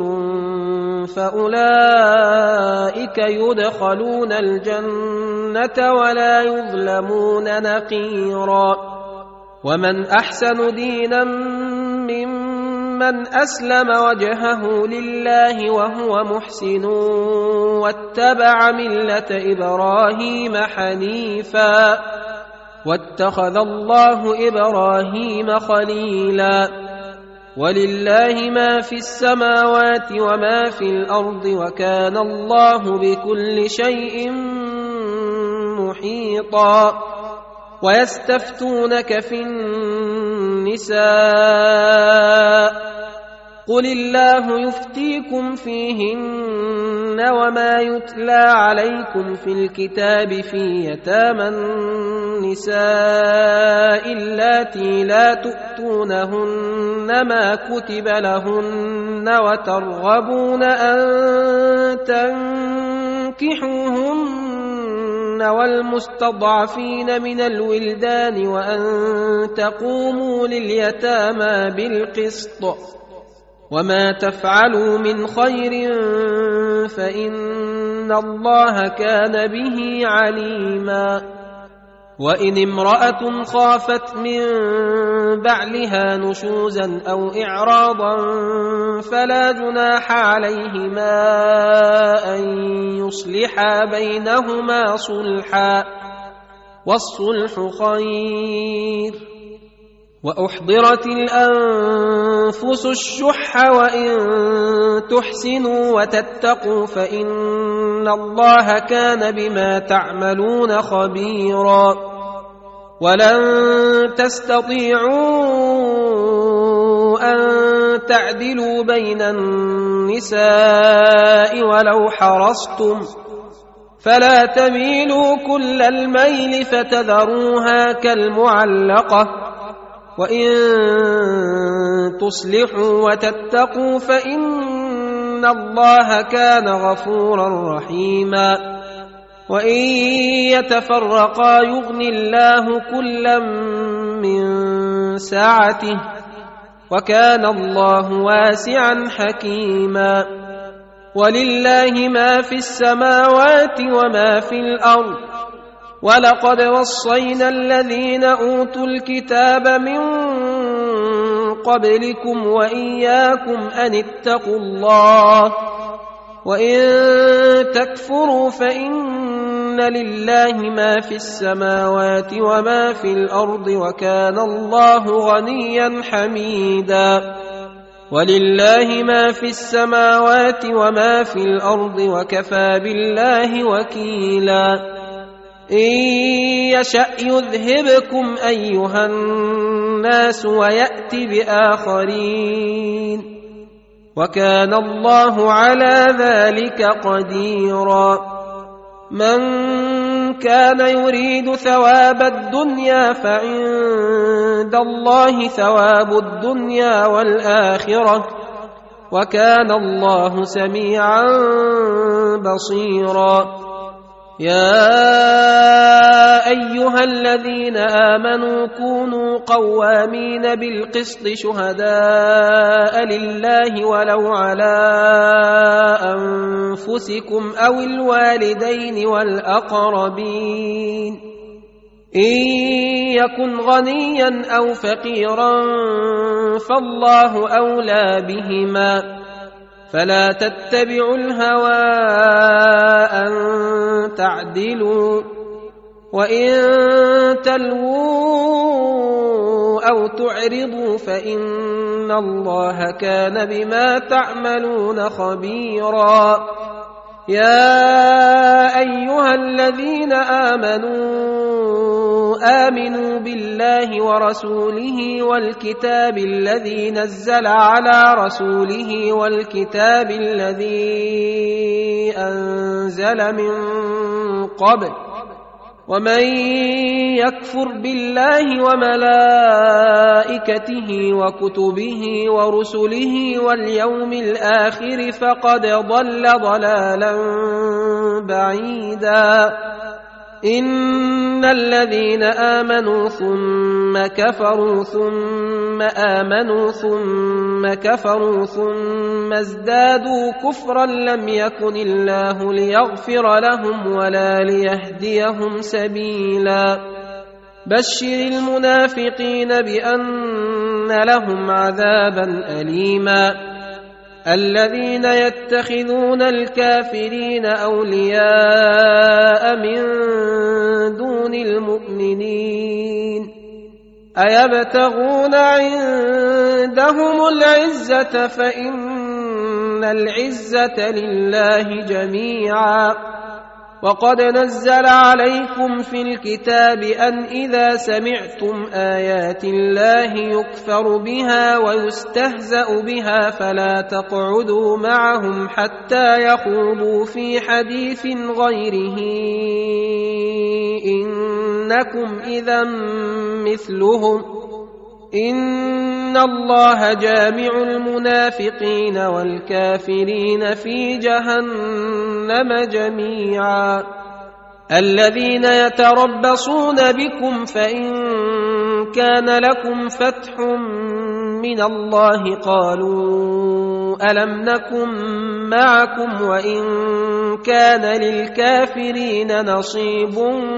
فأولئك يدخلون الجنة ولا يظلمون نقيرا ومن أحسن دينا ممن أسلم وجهه لله وهو محسن واتبع ملة إبراهيم حنيفا واتخذ الله إبراهيم خليلا ولله ما في السماوات وما في الأرض وكان الله بكل شيء محيطا ويستفتونك في النساء قل الله يفتيكم فيهن وما يتلى عليكم في الكتاب في يتامى النساء اللاتي لا تؤتونهن ما كتب لهن وترغبون أن تنكحوهن والمستضعفين من الولدان وأن تقوموا لليتامى بالقسط وما تفعلوا من خير فإن الله كان به عليما وإن امرأة خافت من بعلها نشوزا أو إعراضا فلا جناح عليهما أن يصلحا بينهما صلحا والصلح خير وأحضرت الأنفس الشح وإن تحسنوا وتتقوا فإن الله كان بما تعملون خبيرا ولن تستطيعوا أن تعدلوا بين النساء ولو حرصتم فلا تميلوا كل الميل فتذروها كالمعلقة وإن تصلحوا وتتقوا فإن الله كان غفورا رحيما وإن يتفرقا يغن الله كلا من سعته وكان الله واسعا حكيما ولله ما في السماوات وما في الأرض ولقد وصينا الذين أوتوا الكتاب من قبلكم وإياكم أن اتقوا الله وإن تكفروا فإن لله ما في السماوات وما في الأرض وكان الله غنيا حميدا ولله ما في السماوات وما في الأرض وكفى بالله وكيلا إن يشأ يذهبكم أيها الناس ويأت بآخرين وكان الله على ذلك قديرا من كان يريد ثواب الدنيا فعند الله ثواب الدنيا والآخرة وكان الله سميعا بصيرا يا أيها الذين آمنوا كونوا قوامين بالقسط شهداء لله ولو على أنفسكم أو الوالدين والأقربين إن يكن غنيا أو فقيرا فالله أولى بهما فلا تتبعوا الهوى أن تعدلوا وإن تلووا أو تعرضوا فإن الله كان بما تعملون خبيرا. يا أيها الذين آمنوا آمنوا بالله ورسوله والكتاب الذي نزل على رسوله والكتاب الذي أنزل من قبل، ومن يكفر بالله وملائكته وكتبه ورسله واليوم الآخر فقد ضل ضلالا بعيدا. إن الذين آمنوا ثم كفروا ثم آمنوا ثم كفروا ثم ازدادوا كفرا لم يكن الله ليغفر لهم ولا ليهديهم سبيلا. بشر المنافقين بأن لهم عذابا أليما. الذين يتخذون الكافرين أولياء من دون المؤمنين أيبتغون عندهم العزة فإن العزة لله جميعا. وقد نزل عليكم في الكتاب أن إذا سمعتم آيات الله يكفر بها ويستهزأ بها فلا تقعدوا معهم حتى يخوضوا في حديث غيره إنكم إذا مثلهم إن الله جامع المنافقين والكافرين في جهنم جميعا. الذين يتربصون بكم فإن كان لكم فتح من الله قالوا ألم نكن معكم وإن كان للكافرين نصيب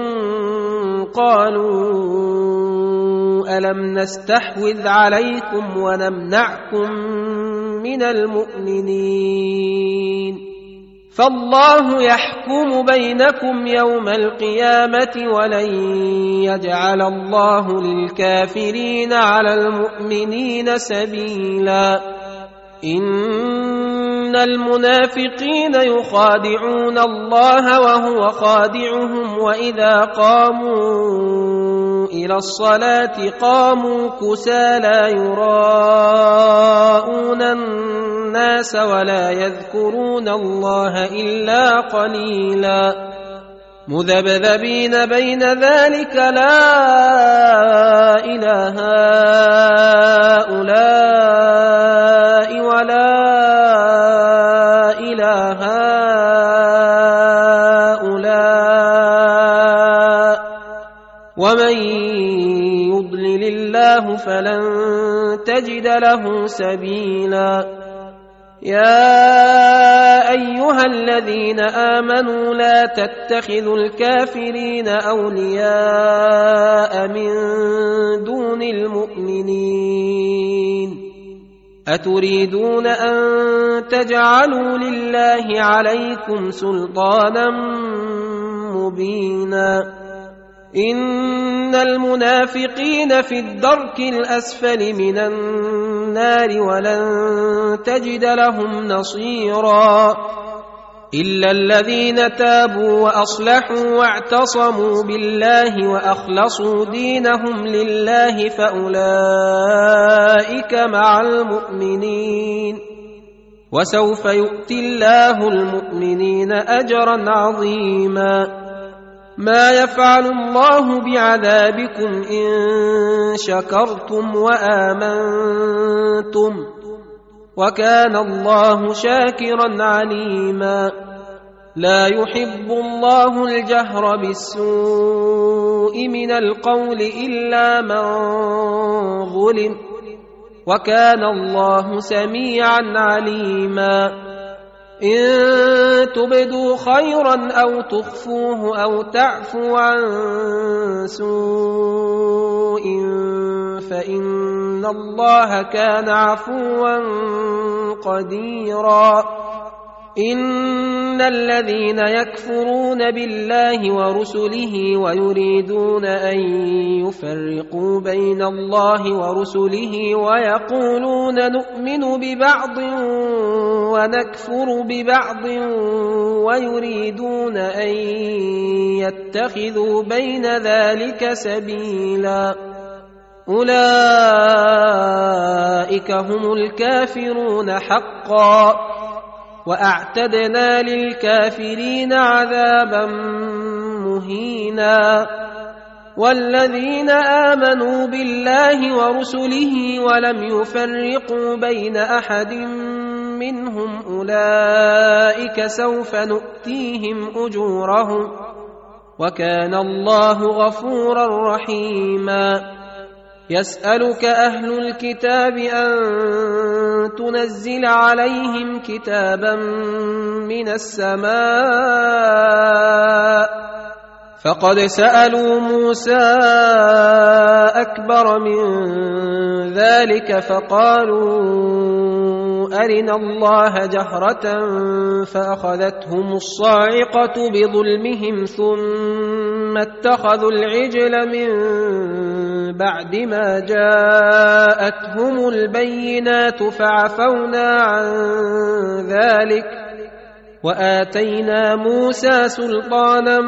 قالوا ألم نستحوذ عليكم ونمنعكم من المؤمنين فالله يحكم بينكم يوم القيامة ولن يجعل الله للكافرين على المؤمنين سبيلا. إن المنافقين يخادعون الله وهو خادعهم وإذا قاموا إلى الصلاة قاموا كسالى يراءون الناس ولا يذكرون الله إلا قليلا مذبذبين بين ذلك لا إله هؤلاء ولا إله هؤلاء ومن يضلل الله فلن تجد له سبيلا. يا أيها الذين آمنوا لا تتخذوا الكافرين أولياء من دون المؤمنين أتريدون أن تجعلوا لله عليكم سلطانا مبينا. إن المنافقين في الدرك الأسفل من النار ولن تجد لهم نصيرا إلا الذين تابوا وأصلحوا واعتصموا بالله وأخلصوا دينهم لله فأولئك مع المؤمنين وسوف يؤتي الله المؤمنين أجرا عظيما. ما يفعل الله بعذابكم إن شكرتم وآمنتم وكان الله شاكرا عليما. لا يحب الله الجهر بالسوء من القول إلا من ظلم وكان الله سميعا عليما. إن تبدوا خيرا أو تخفوه أو تعفوا عن سوء فإن الله كان عفوا قديرا. إن الذين يكفرون بالله ورسله ويريدون أن يفرقوا بين الله ورسله ويقولون نؤمن ببعض ونكفر ببعض ويريدون أن يتخذوا بين ذلك سبيلا أولئك هم الكافرون حقا وأعتدنا للكافرين عذابا مهينا والذين آمنوا بالله ورسله ولم يفرقوا بين أحد منهم أولئك سوف نؤتيهم أجورهم وكان الله غفورا رحيما يسألك أهل الكتاب أن تنزل عليهم كتابا من السماء فقد سألوا موسى أكبر من ذلك فقالوا أرنا الله جهرة فأخذتهم الصاعقة بظلمهم ثم اتخذوا العجل من بعد ما جاءتهم البينات فعفونا عن ذلك وآتينا موسى سلطانا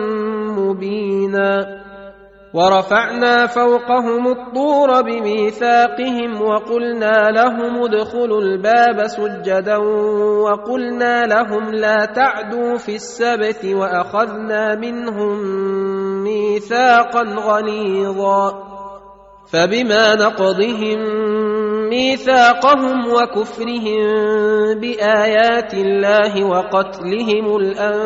مبينا ورفعنا فوقهم الطور بميثاقهم وقلنا لهم ادخلوا الباب سجدا وقلنا لهم لا تعدوا في السبت وأخذنا منهم ميثاقا غليظا فبما نقضهم ميثاقهم وكفرهم بآيات الله وقتلهم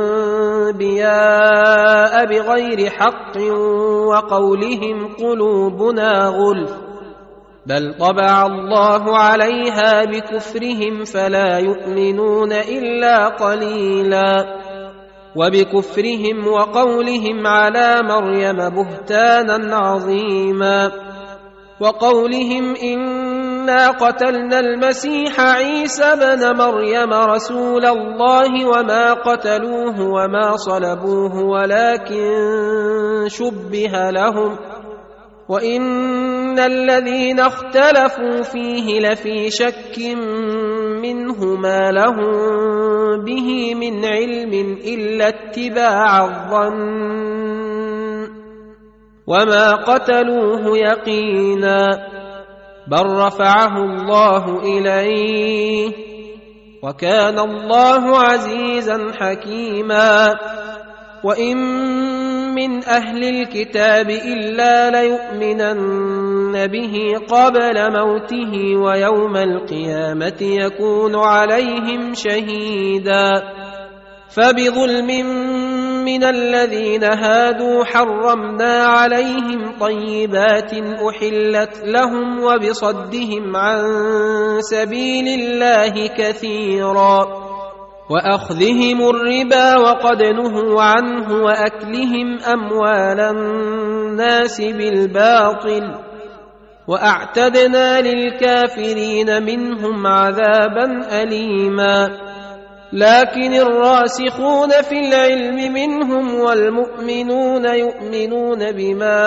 الأنبياء بغير حق وقولهم قلوبنا غلف بل طبع الله عليها بكفرهم فلا يؤمنون إلا قليلا وبكفرهم وقولهم على مريم بهتانا عظيما وقولهم إنا قتلنا المسيح عيسى بن مريم رسول الله وما قتلوه وما صلبوه ولكن شبه لهم وإن الذين اختلفوا فيه لفي شك منه ما لهم به من علم إلا اتباع الظن وما قتلوه يقينا بل رفعه الله إليه وكان الله عزيزا حكيما وإن من أهل الكتاب إلا ليؤمنن به قبل موته ويوم القيامة يكون عليهم شهيدا فبظلم من الذين هادوا حرمنا عليهم طيبات أحلت لهم وبصدهم عن سبيل الله كثيرا وأخذهم الربا وقد نهوا عنه وأكلهم أموال الناس بالباطل وأعتدنا للكافرين منهم عذابا أليما لكن الراسخون في العلم منهم والمؤمنون يؤمنون بما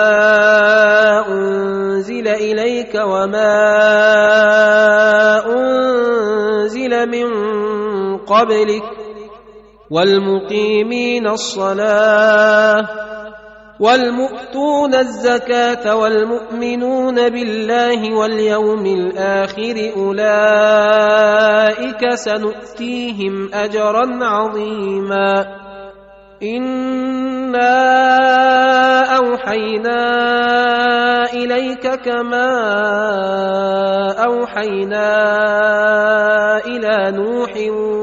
أنزل إليك وما أنزل من قبلك والمقيمين الصلاة والمؤتون الزكاة والمؤمنون بالله واليوم الآخر أولئك سنؤتيهم أجرا عظيما إنا أوحينا إليك كما أوحينا إلى نوح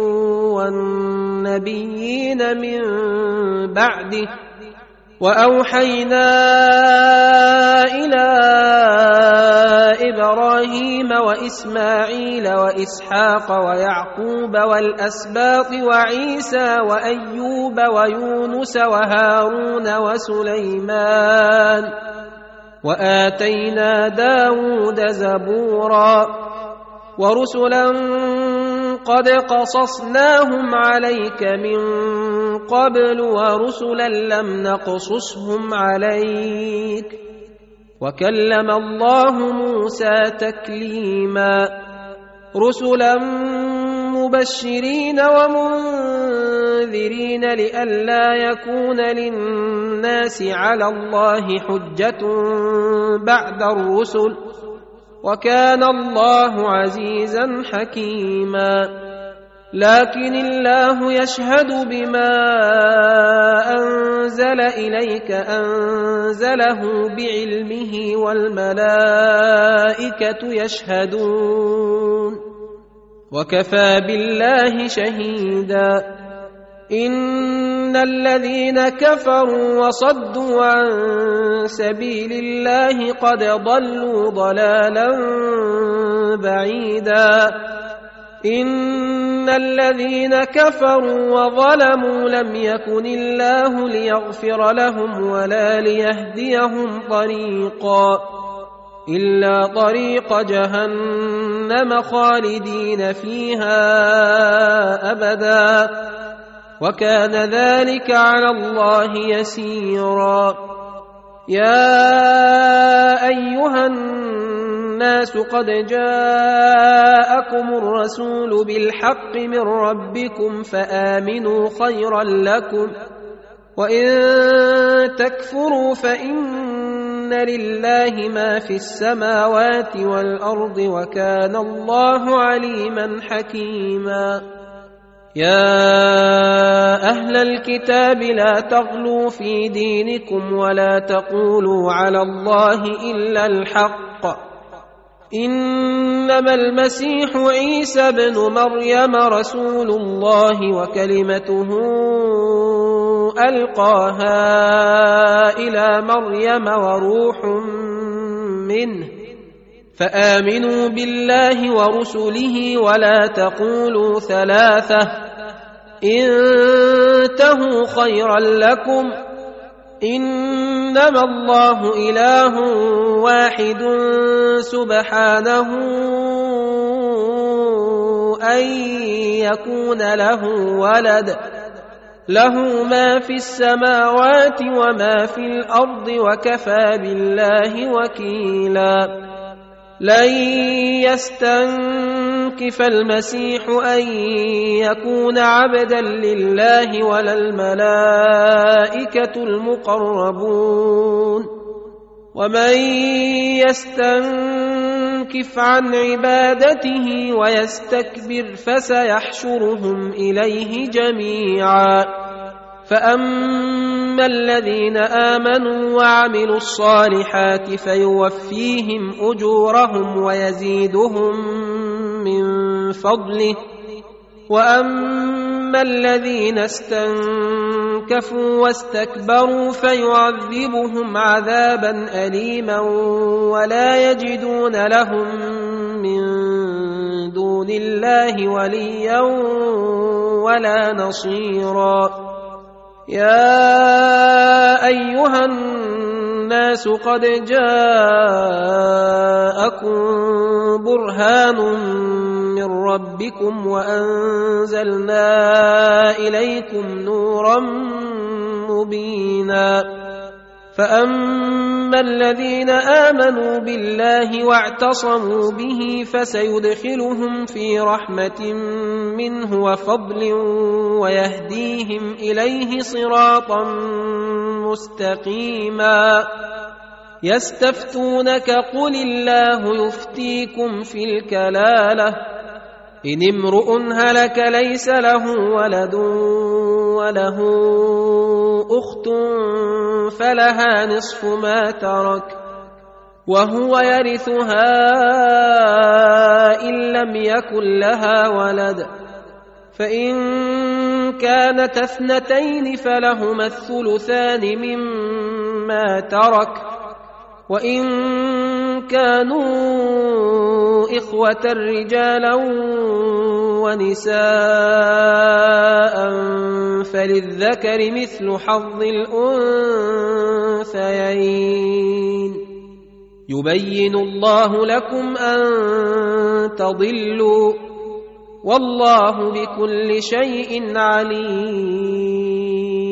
والنبيين من بعده وأوحينا إلى إبراهيم وإسماعيل وإسحاق ويعقوب والأسباط وعيسى وأيوب ويونس وهارون وسليمان وآتينا داود زبورا ورسلا قد قصصناهم عليك من قبل ورسلا لم نقصصهم عليك وكلم الله موسى تكليما رسلا مبشرين ومنذرين لئلا يكون للناس على الله حجة بعد الرسل وكان الله عزيزا حكيما لكن الله يشهد بما أنزل إليك أنزله بعلمه والملائكة يشهدون وكفى بالله شهيدا إن الذين كفروا وصدوا عن سبيل الله قد ضلوا ضلالا بعيدا إن الذين كفروا وظلموا لم يكن الله ليغفر لهم ولا ليهديهم طريقا إلا طريق جهنم خالدين فيها أبدا وكان ذلك على الله يسيرا يا أيها الناس قد جاءكم الرسول بالحق من ربكم فآمنوا خيرا لكم وإن تكفروا فإن لله ما في السماوات والأرض وكان الله عليما حكيما يا أهل الكتاب لا تغلوا في دينكم ولا تقولوا على الله إلا الحق إنما المسيح عيسى بن مريم رسول الله وكلمته ألقاها إلى مريم وروح منه فآمنوا بالله ورسله ولا تقولوا ثلاثة انتهوا خيرا لكم إنما الله إله واحد سبحانه أن يكون له ولد له ما في السماوات وما في الأرض وكفى بالله وكيلا لن يستنكف المسيح أن يكون عبدا لله ولا الملائكة المقربون ومن يستنكف عن عبادته ويستكبر فسيحشرهم إليه جميعا فأما الذين آمنوا وعملوا الصالحات فيوفيهم أجورهم ويزيدهم من فضله وأما الذين استنكفوا واستكبروا فيعذبهم عذابا أليما ولا يجدون لهم من دون الله وليا ولا نصيرا يا أيها الناس قد جاءكم برهان من ربكم وأنزلنا إليكم نورا مبينا فأما الذين آمنوا بالله واعتصموا به فسيدخلهم في رحمة منه وفضل ويهديهم إليه صراطا مستقيما يستفتونك قل الله يفتيكم في الكلالة إن امرؤ هلك ليس له ولد وله أخت فلها نصف ما ترك وهو يرثها إن لم يكن لها ولد فإن كانت اثنتين فلهما الثلثان مما ترك وإن كانوا إخوة رجالا ونساء فللذكر مثل حظ الأنثيين يبين الله لكم أن تضلوا والله بكل شيء عليم.